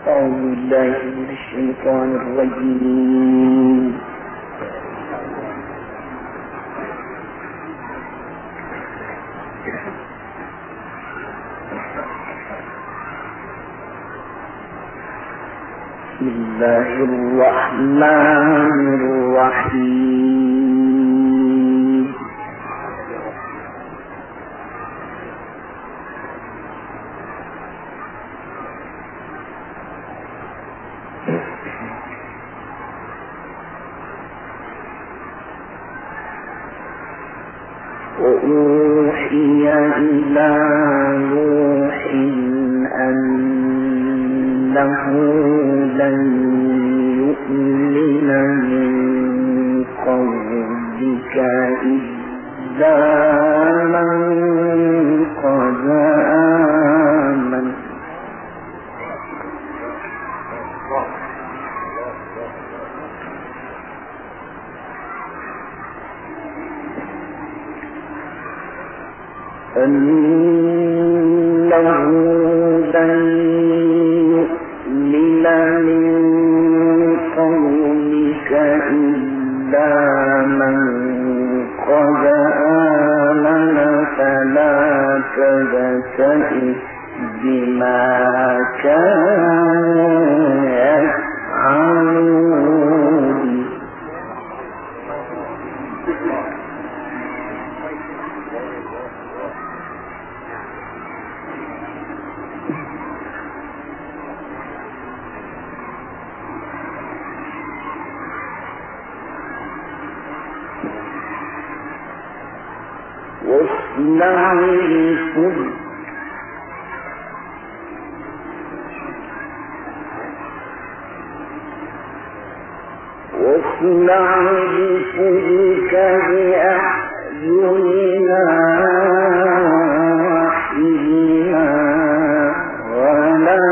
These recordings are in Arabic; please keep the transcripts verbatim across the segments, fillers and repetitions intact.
أعوذ بالله من الشيطان الرجيم. بسم الله الرحمن الرحيم. وأوحي إلى نوح أنه لن يؤمن من قومك إلا من قد آمن أنه لن يؤمن من قومك إلا من قد آمن فلا تبتئس بما كانوا يفعلون. واصنع الفلك واصنع الفلك بأعيننا وحينا ولا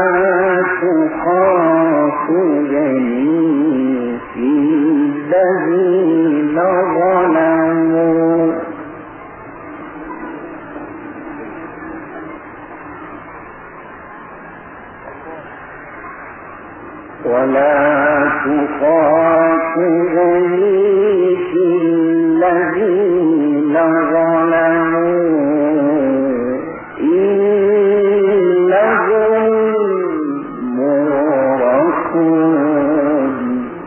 تخاطبني في الذين ظلموا ولا تخاطبني في الذين ظلموا إنهم مغرقون.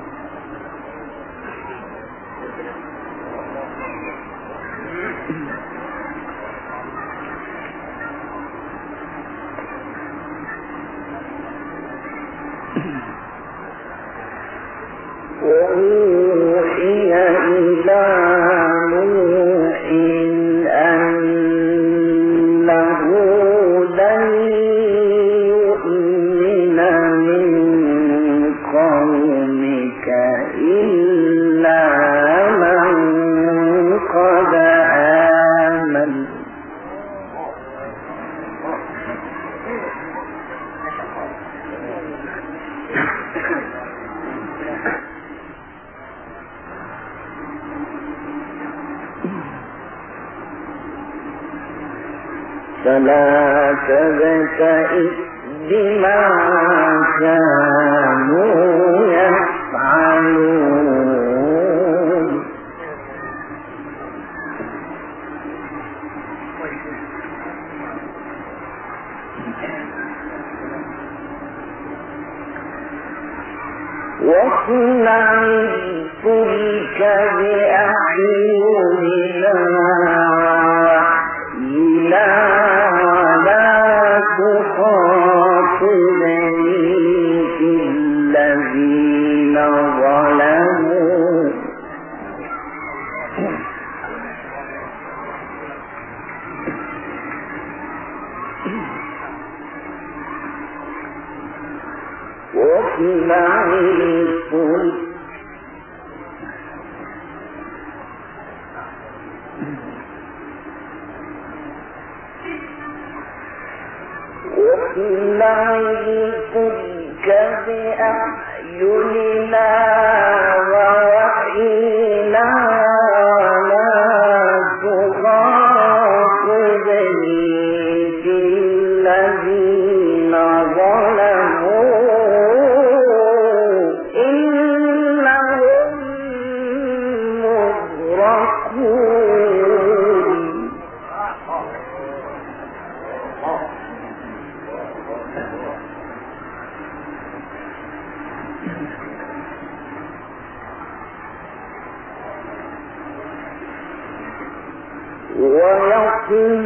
وأوحي إلى نوح أنه لن يؤمن من قومك إلا من قد آمن فلا تبتئس بما كانوا يفعلون. واصنع الفلك بأعيننا وحينا ولا تخاطبني في الذين ظلموا واصنع الفلك واصنع الفلك بأعيننا ووحينا ولا تخاطبني في الذين ظلموا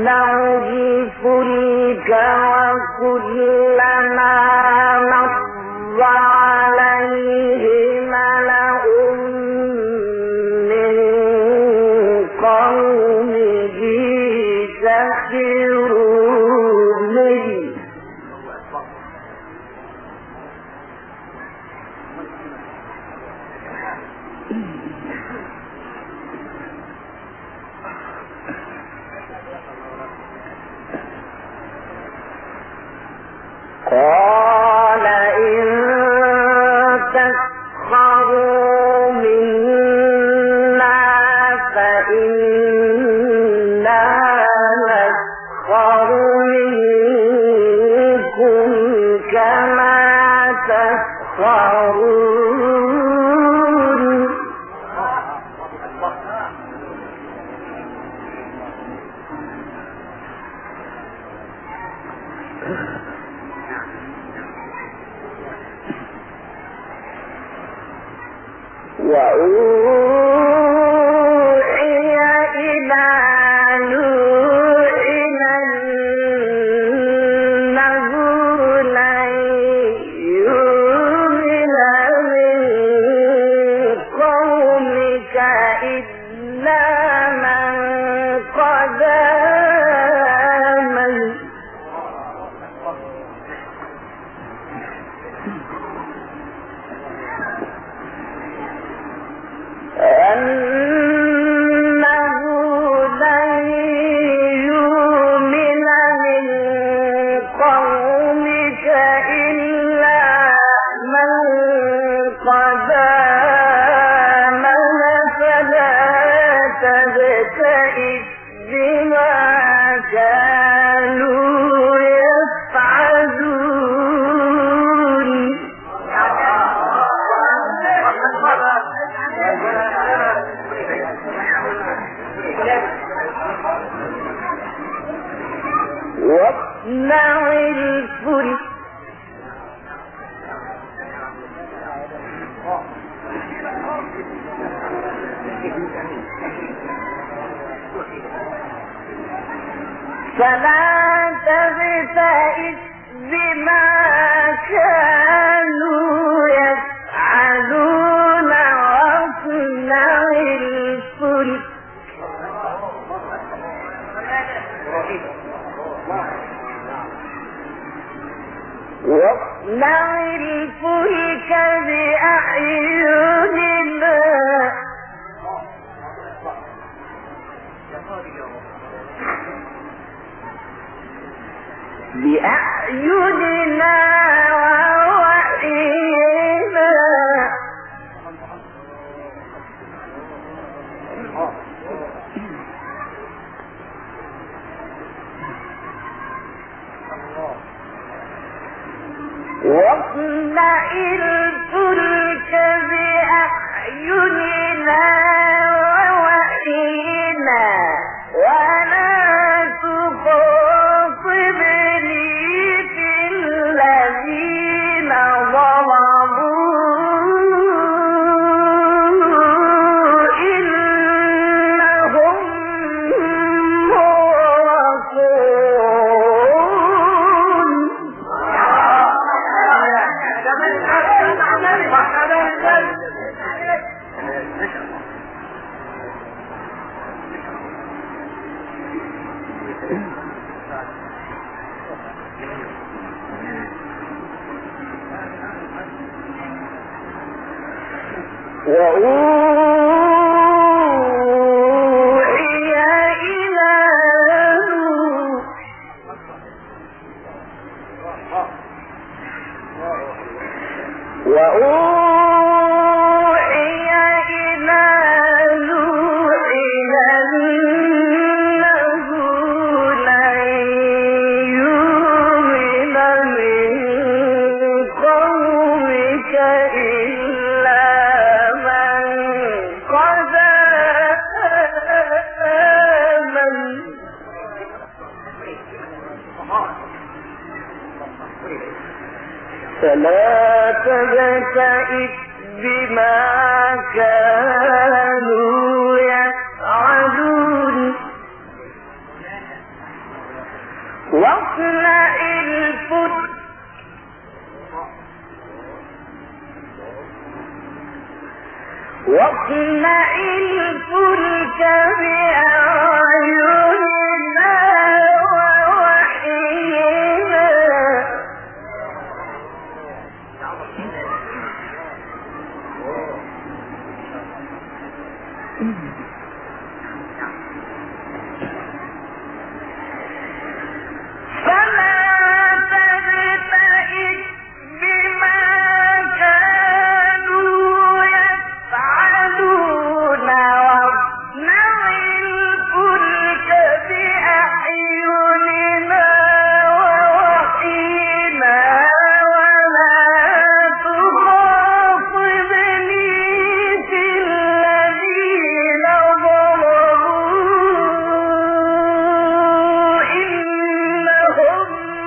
الفلك وكلما مر عليه ملأ من قومه سخروا منه قال إن تسخروا منا فإنا نسخر منكم كما تسخرون وأوحي إلى نوح أنه لن يؤمن من قومك إلا من قد آمن أنه لن يؤمن من قومك إلا من قد آمن فلا تبتئس بما كانوا يفعلون واصنع الفلك فلا تبتئس بما كانوا يفعلون واصنع الفلك واصنع الفلك بأعيننا بأعيننا ووحينا واصنع الفلك بأعيننا ووحينا ولا تخاطبني في الذين ظلموا إنهم مغرقون وأوحي إلى نوح وأوحي إلى نوح أنه لن يؤمن من قومك إلا من قد آمن فلا تبتئس بما كانوا يفعلون واصنع الفلك بأعيننا ووحينا فلا تبتئس بما كانوا يفعلون واصنع الفلك بأعيننا ووحينا ولا تخاطبني في الذين ظلموا إنهم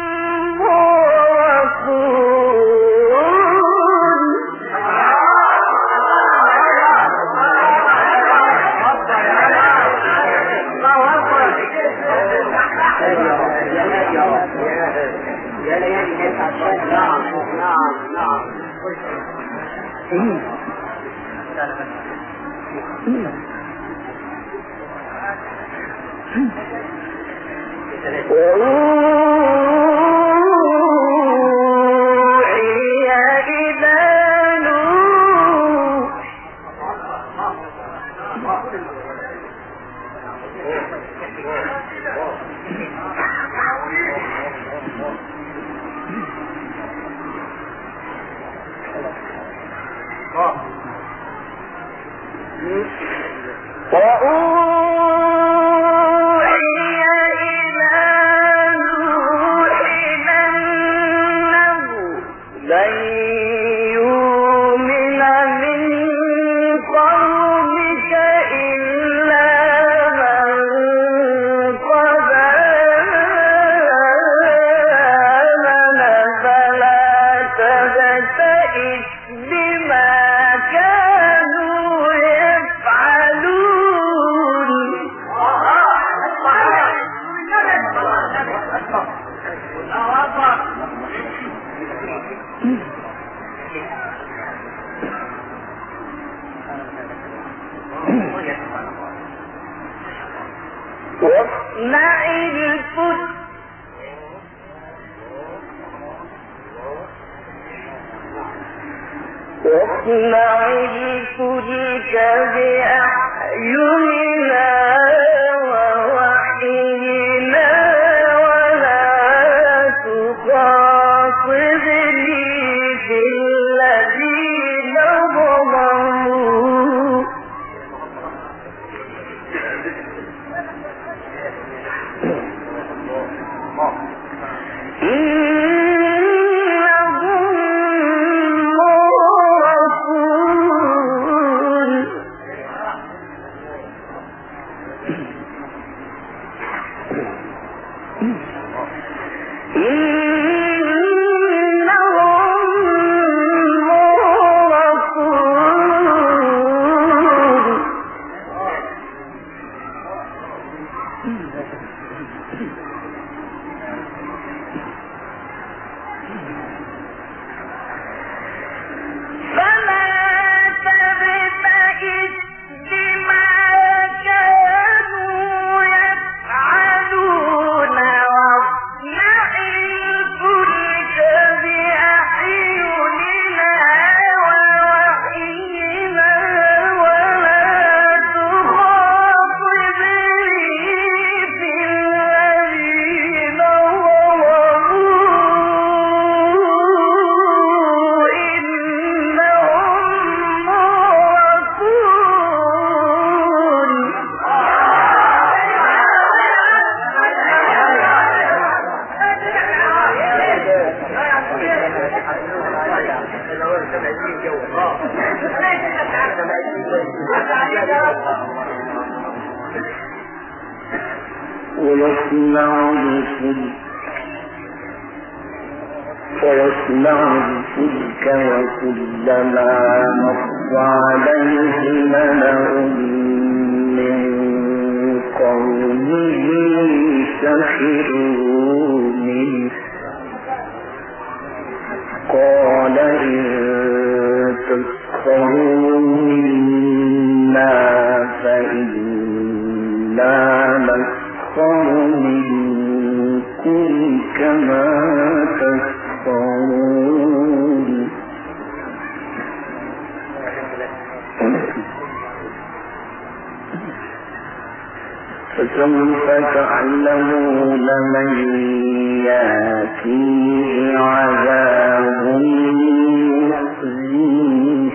وأوحي إلى نوح وأوحي إلى نوح أنه لن يؤمن من قومك إلا من قد آمن فلا تبتئس بما كانوا يفعلون واصنع الفلك واصنع الفلك بأعيننا ووحينا ولا تخاطبني في الذين ظلموا ويصنع الفلك ويصنع الفلك وكلما مر عليه ملأ من قومه سخروا منه قال إن تسخروا منا ما تسطرون فسوف تعلمون من يأتيه عذاب يخزيه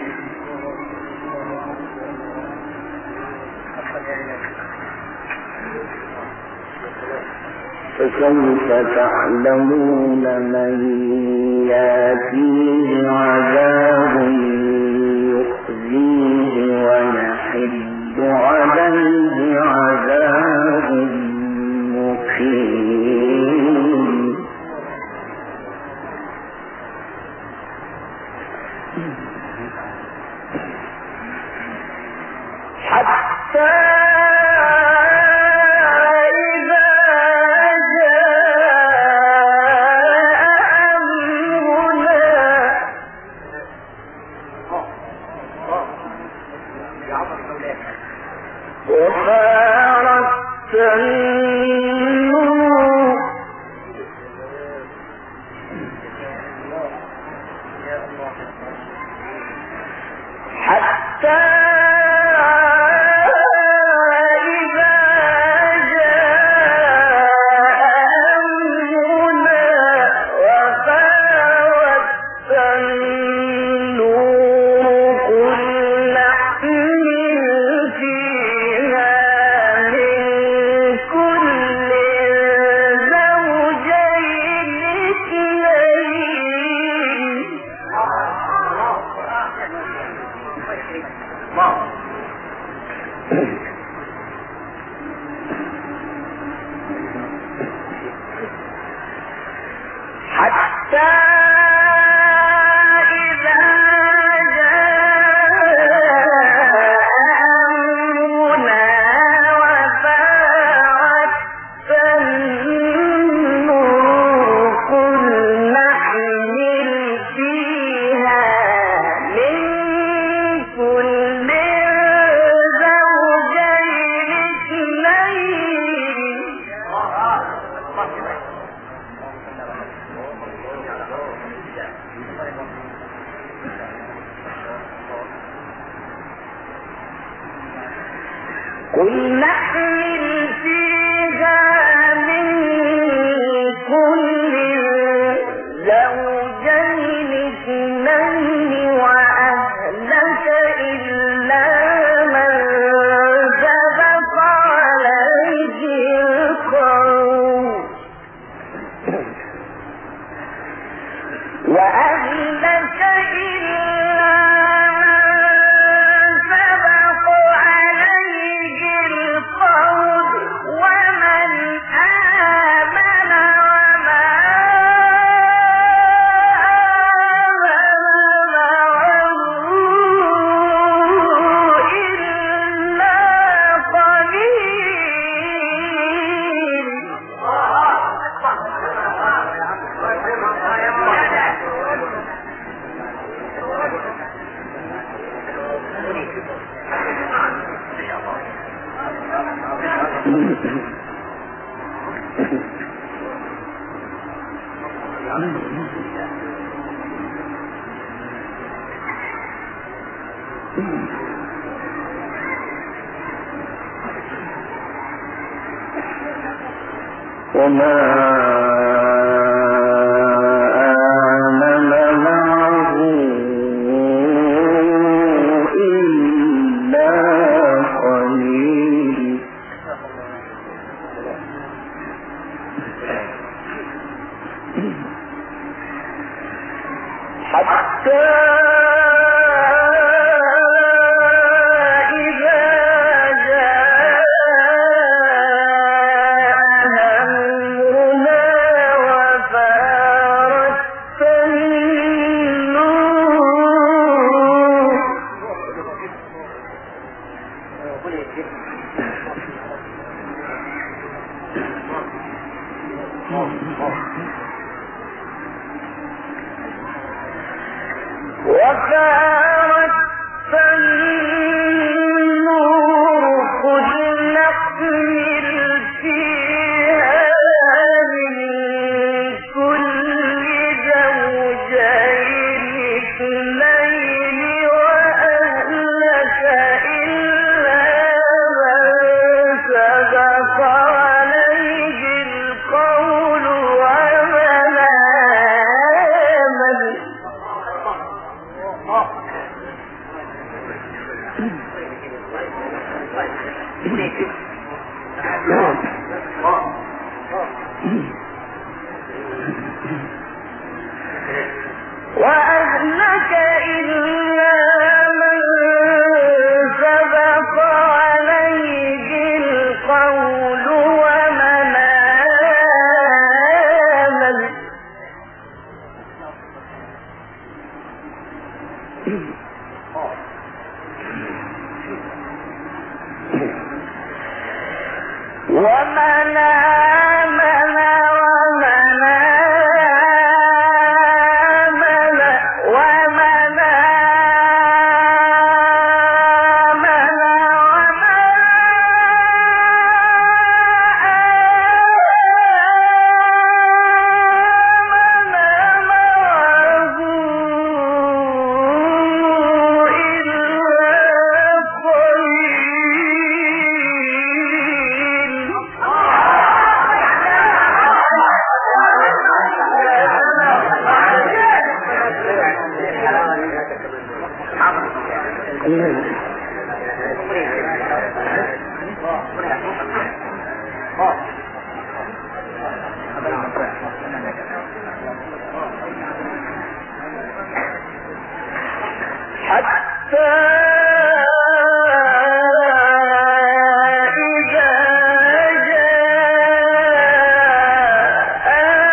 فسوف تعلمون من يأتيه عذاب يخزيه ويحل عليه عذاب مقيم حتى وفارت النور حتى إذا جاء أمرنا وفارت النور قل نحمل فيها حتى إذا جاء أمرنا وفارت النور قل نحمل فيها من كل زوجين اثنين قل نحمل فيها من كل زوجين اثنين وأهلك إلا من سبق عليه القول وأهلك إلا ومن آمن وما آمن معه إلا قليل وما آمن معه إلا قليل حتى وفارت النور قل نحمل فيها من وأهلك إلا من سبق عليه القول ومن آمن ومن آمن ومن آمن ومن آمن حتى إذا جاء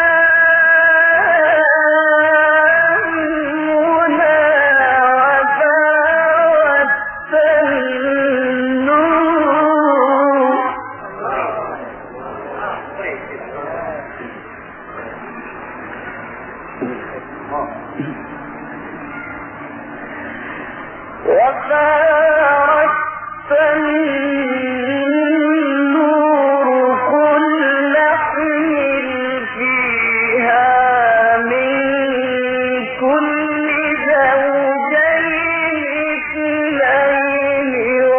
أمرنا وفارت النور وفارت النور قل نحمل فيها من كل زوجين اثنين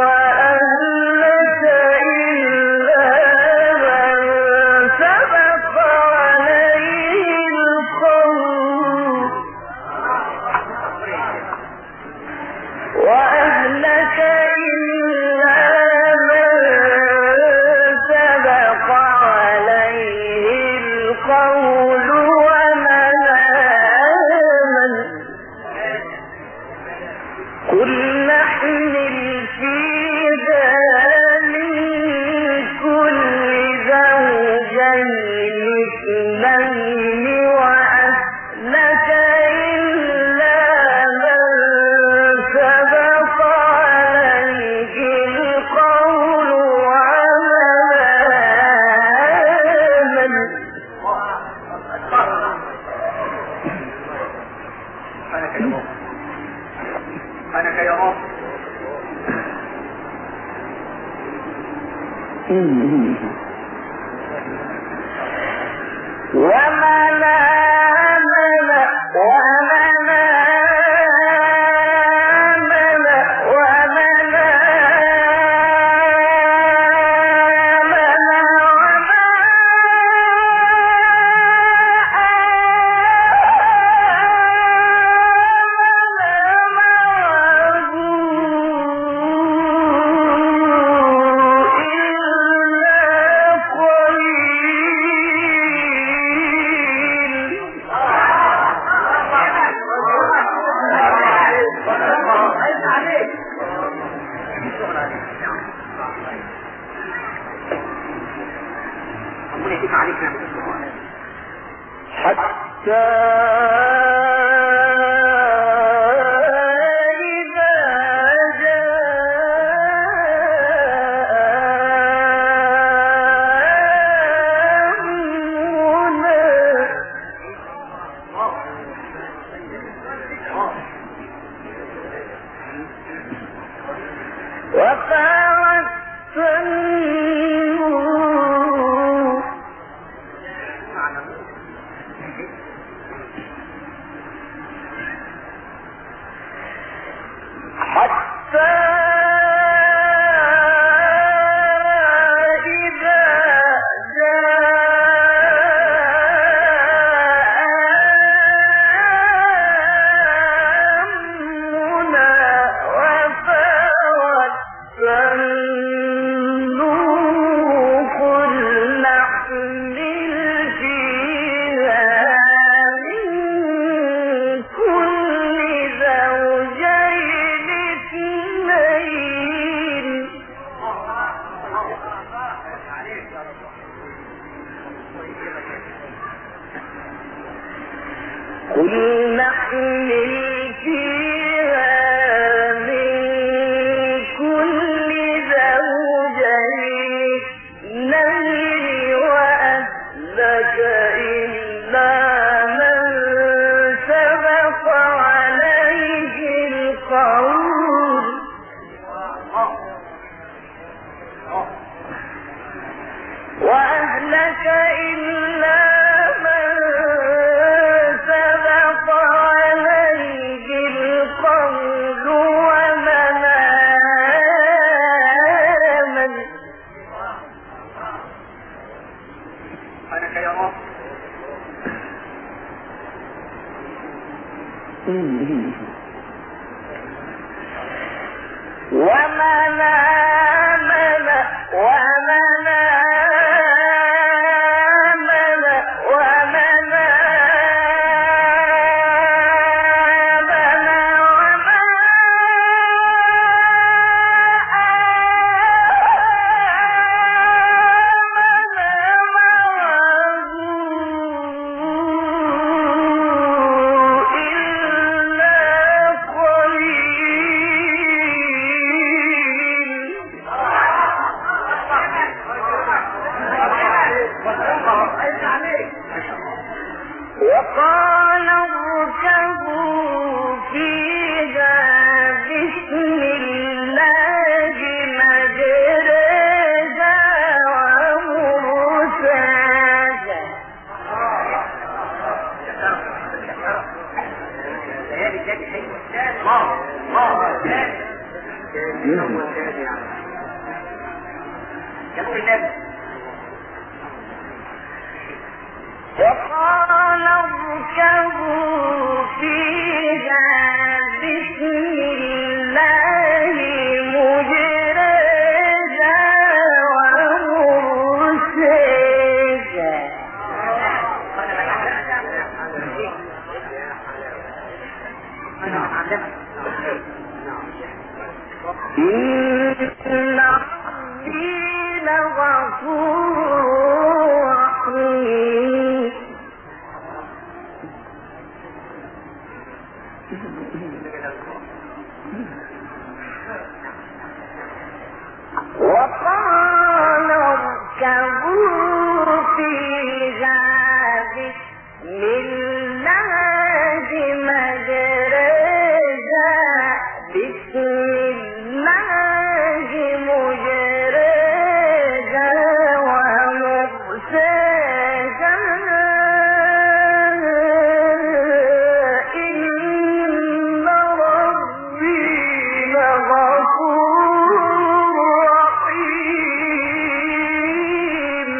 وأهلك إلا من سبق عليه القول وأهلك إلا من سبق عليه القول ومن آمن قل نحمل فيها من كل زوجين اثنين وأهلك إلا من سبق عليه القول ومن آمن سبحانك يا رب. ومن آمن ومن آمن ومن آمن حتى إذا جاء أمرنا وفارت النور قل نحمل فيها من كل زوجين اثنين وأهلك إلا من سبق عليه القول وأهلك إلا من سبق عليه القول ومن آمن أنا يا رب ومن آمن ومن آمن ومن آمن وما وقال اركبوا فيها بسم الله مجريها ومرساها وقال اركبوا فيها بسم الله مجريها ومرساها إن ربي لغفور رحيم وقال اركبوا فيها بسم الله مجريها بسم الله مجريها ومرساها إن ربي لغفور رحيم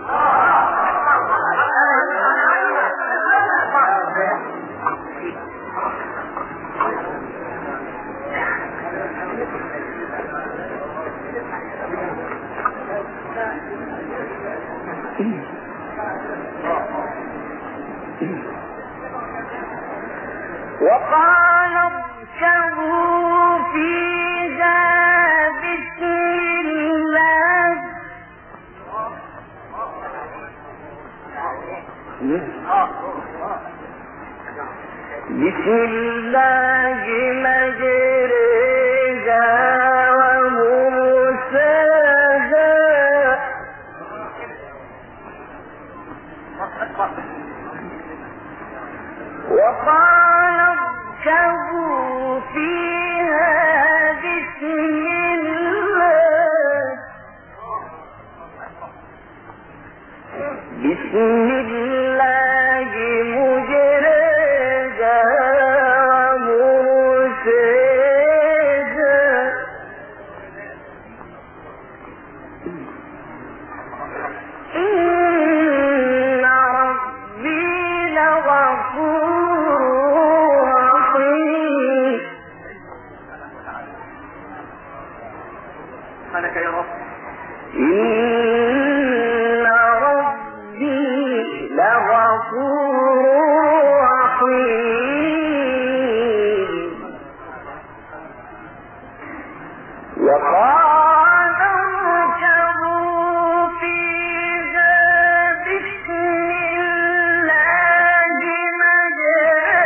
وقال اركبوا فيها بسم الله بسم الله مجريها ومرساها وقال اركبوا فيها بسم الله بسم الله مجريها ومرساها إن ربي لغفور رحيم أنا يا رب إن ربي لغفور رحيم وقال اركبوا فيها بسم الله مجريها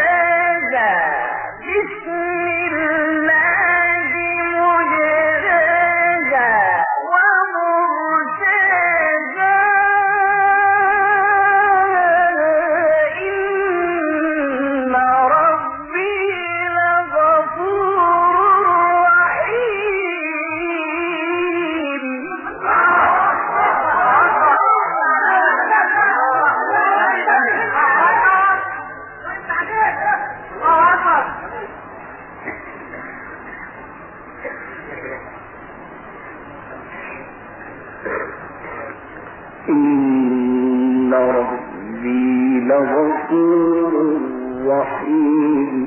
الرحيم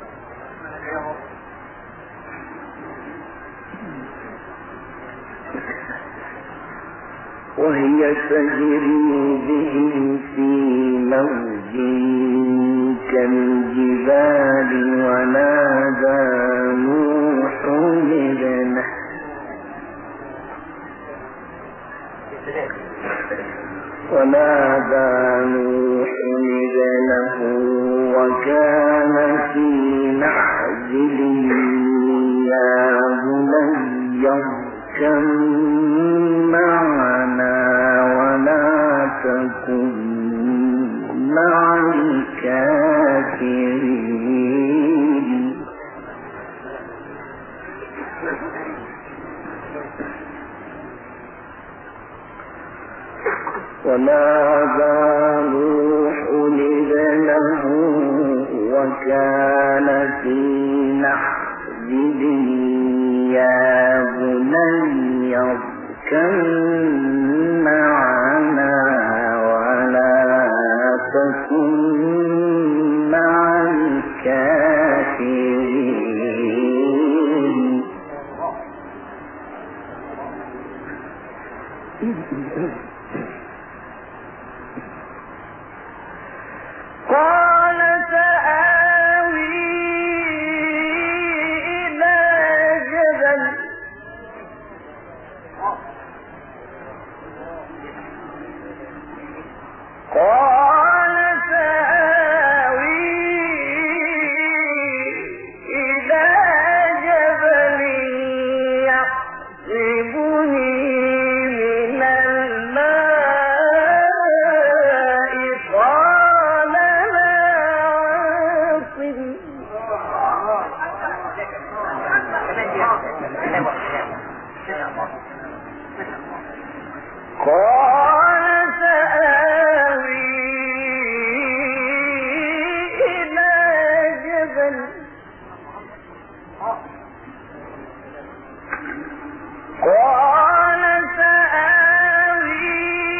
وهي تجري بهم في موج كالجبال ونادى نوح ابنه ونادى نوح ابنه وكان في معزل يا بني اركب معنا ولا تكن مع الكافرين ونادى نوح ابنه وكان في معزل يا بني اركب معنا ولا تكن مع الكافرين قال سآوي إلى جبل قال سآوي إلى جبل يحسبني من الماء قال لا عاصم قال سآوي إلى جبل قال سآوي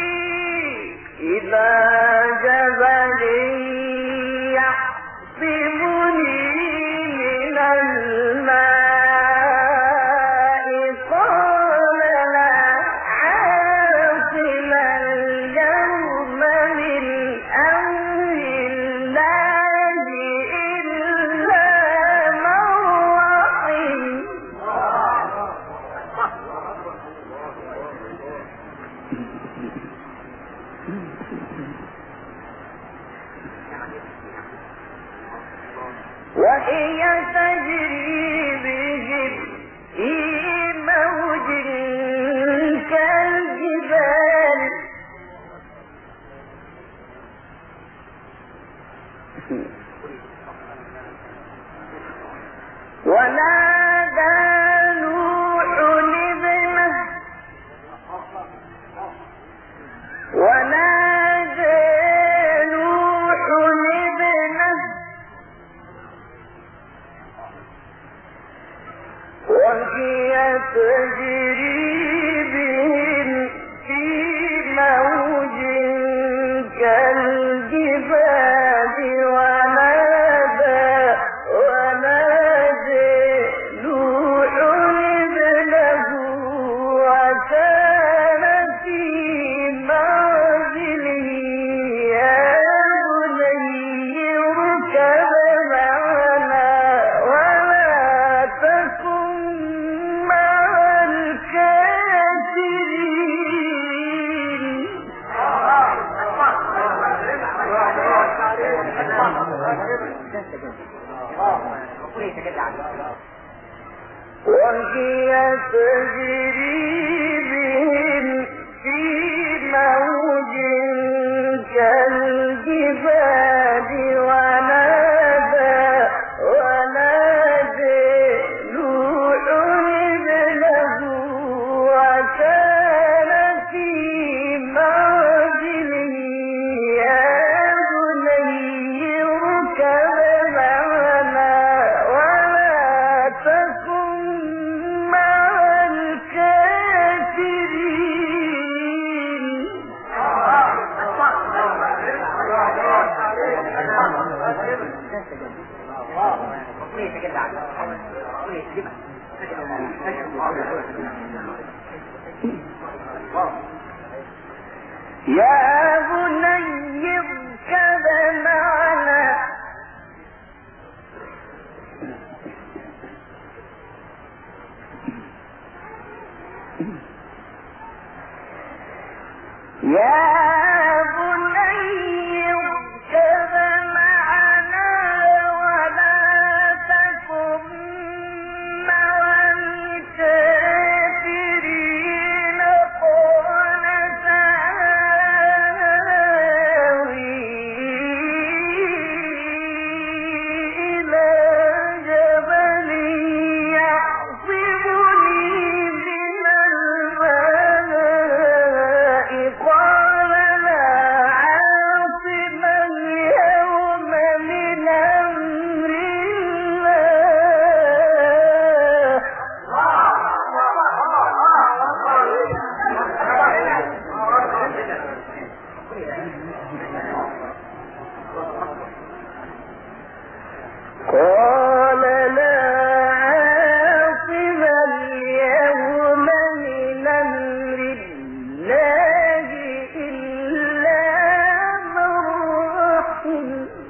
إلى جبل يحسبني من الماء قال لا عاصم اليوم من أمر الله إلا من رحم وهي تجري بهم في موج كالجبال ونادى نوح ابنه ونادى نوح ابنه وهي تجري بهم في موج كالجبال ونادى ونادى نوح ابنه وكان في معزل يا بني اركب معنا ولا تكن مع الكافرين وهي تجري بهم في موج كالجبال ونادى ونادى نوح ابنه وكان في معزل يا بني اركب معنا ولا تكن مع الكافرين يا بني اركب معنا يا بني اركب معنا ولا تكن مع الكافرين قال سآوي إلى جبل يعصمني من الماء قال لا عاصم اليوم من أمر الله قال لا عاصم اليوم من أمر الله إلا من رحم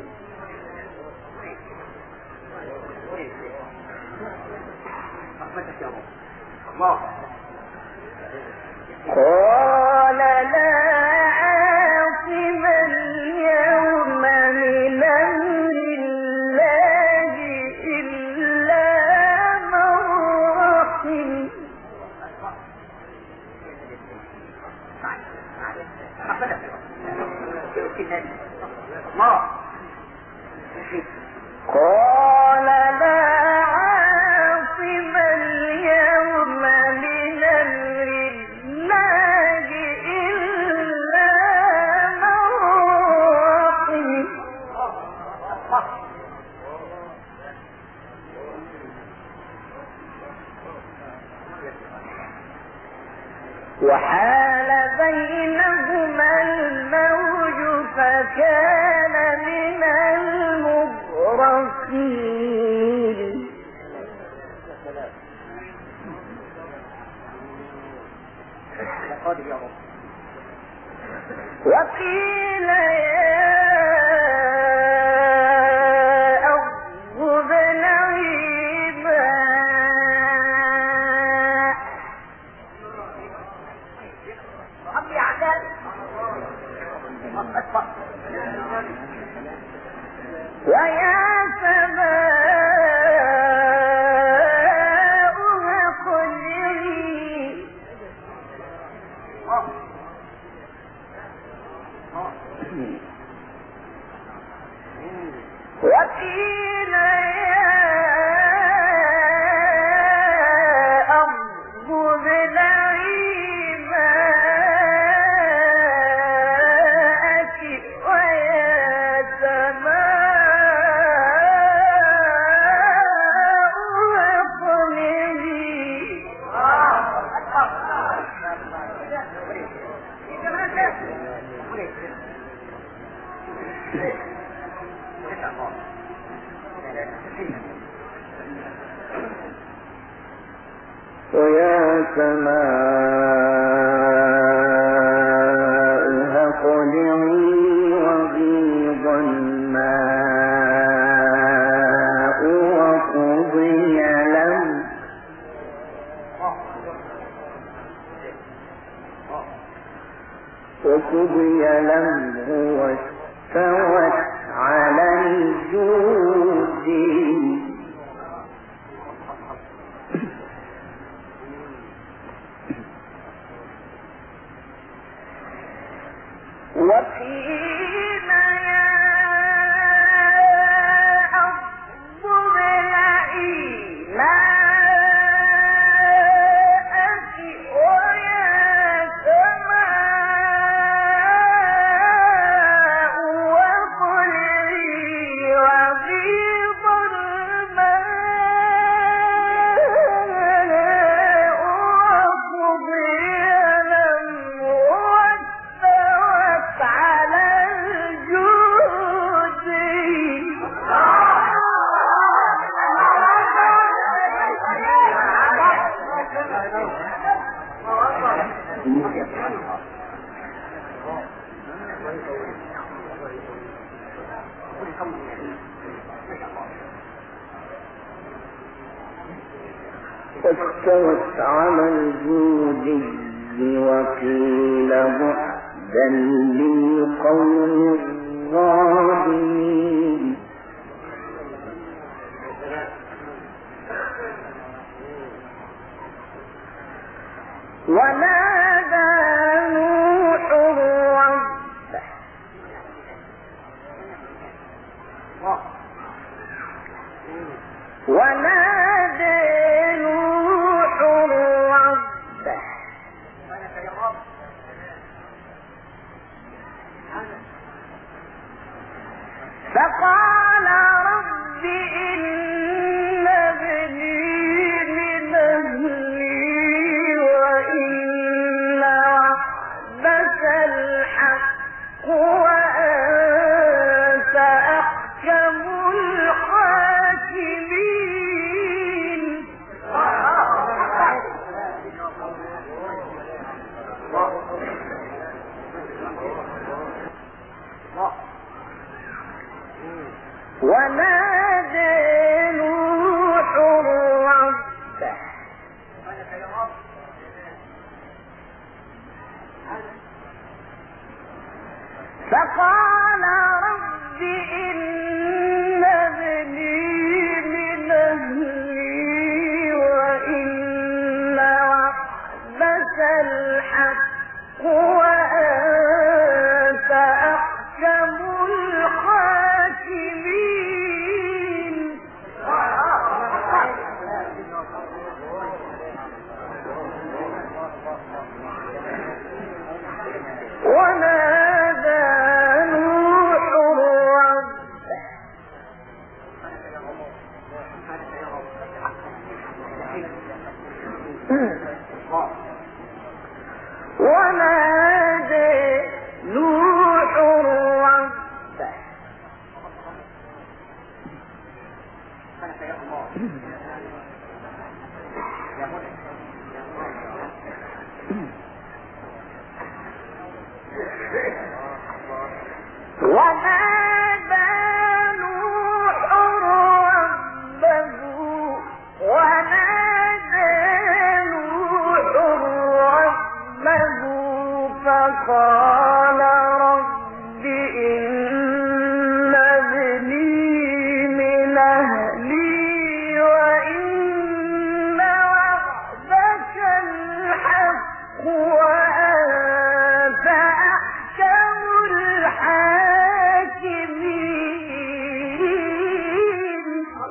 قال لا عاصم اليوم من أمر الله إلا من رحم قال لا عاصم اليوم من أمر الله إلا من رحم وحال بينهما الموج فكان من المغرقين وقيل يا أرض ابلعي ماء ويا سماء أقلعي وقيل يا أرض ابلعي ماءك ويا سماء أقلعي ويا سماء أقلعي وغيض الماء وقضي الأمر وقضي الأمر واستوت على الجود فاستوت على الجودي وقيل بعدا للقوم الظالمين. ونادى نوح ربه ونادى نوح ربه فقال رب إن ابني من أهلي وإن وعدك الحق وأنت أحكم الحاكمين. ونادى نوح ربه فقال رب إن ابني من أهلي وإن وعدك الحق وأنت أحكم الحاكمين. ونادى نوح ربه ونادى نوح ربه ونادى نوح ربه ونادى نوح ربه فقال رب إن ابني من أهلي وإن وعدك الحق وأنت أحكم الحاكمين.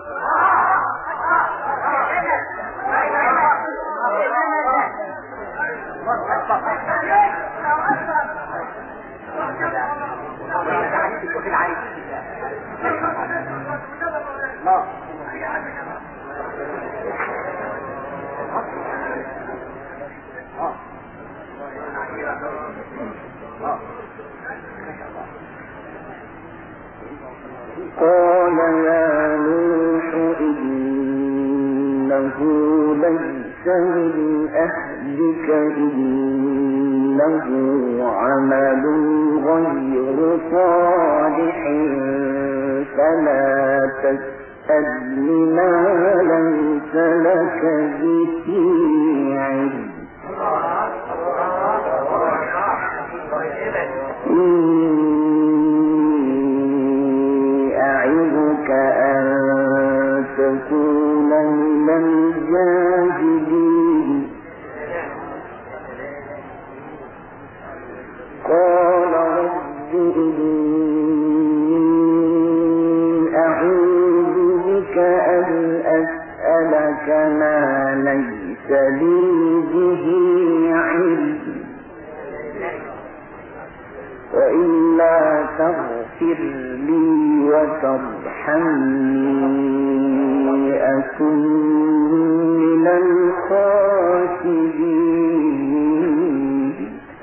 قال يا نوح إنه ليس من أهلك إنه عمل غير صالح فلا تسألن ما ليس لك به علم أعظك أن تكون من الجاهلين. قال رب إني أعوذ بك أن أسألك ما ليس لي به علم وإلا تغفر لي وترحمني أكن من الخاسرين.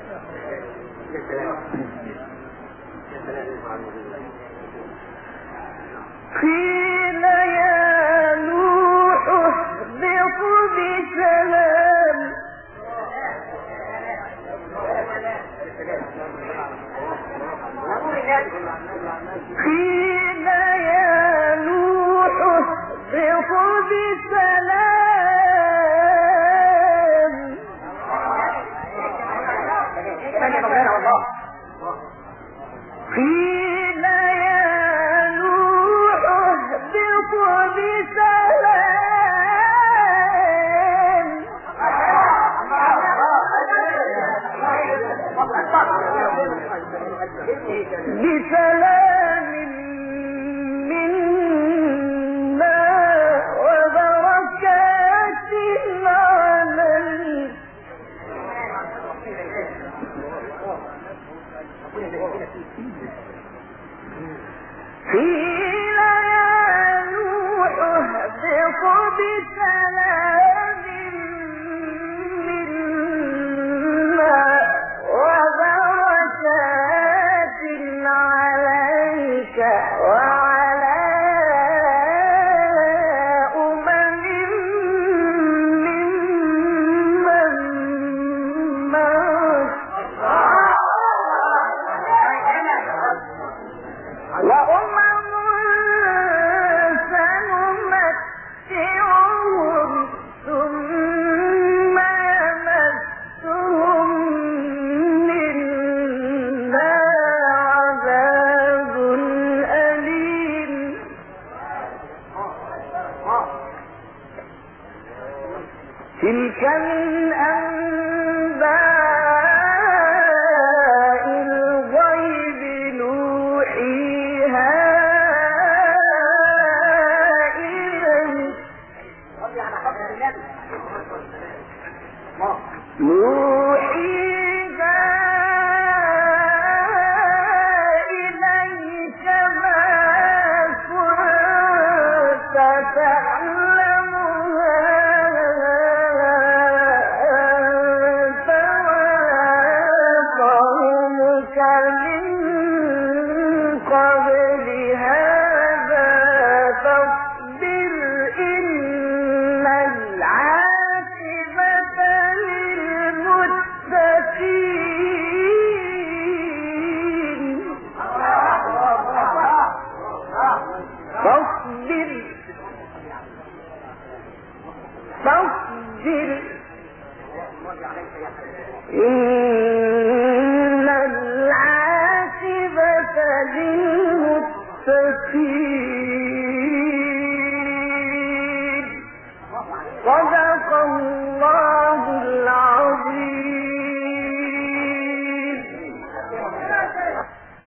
قيل يا نوح اهبط بسلام قيل يا نوح اهبط بسلام تلك من أنباء الغيب نوحيها إليك نوحيها إليك ما كنت تعلمها أنت ولا قومك من قبل هذا فاصبر إن العاقبة للمتقين فاصبر فاصبر إن العاقبة للمتقين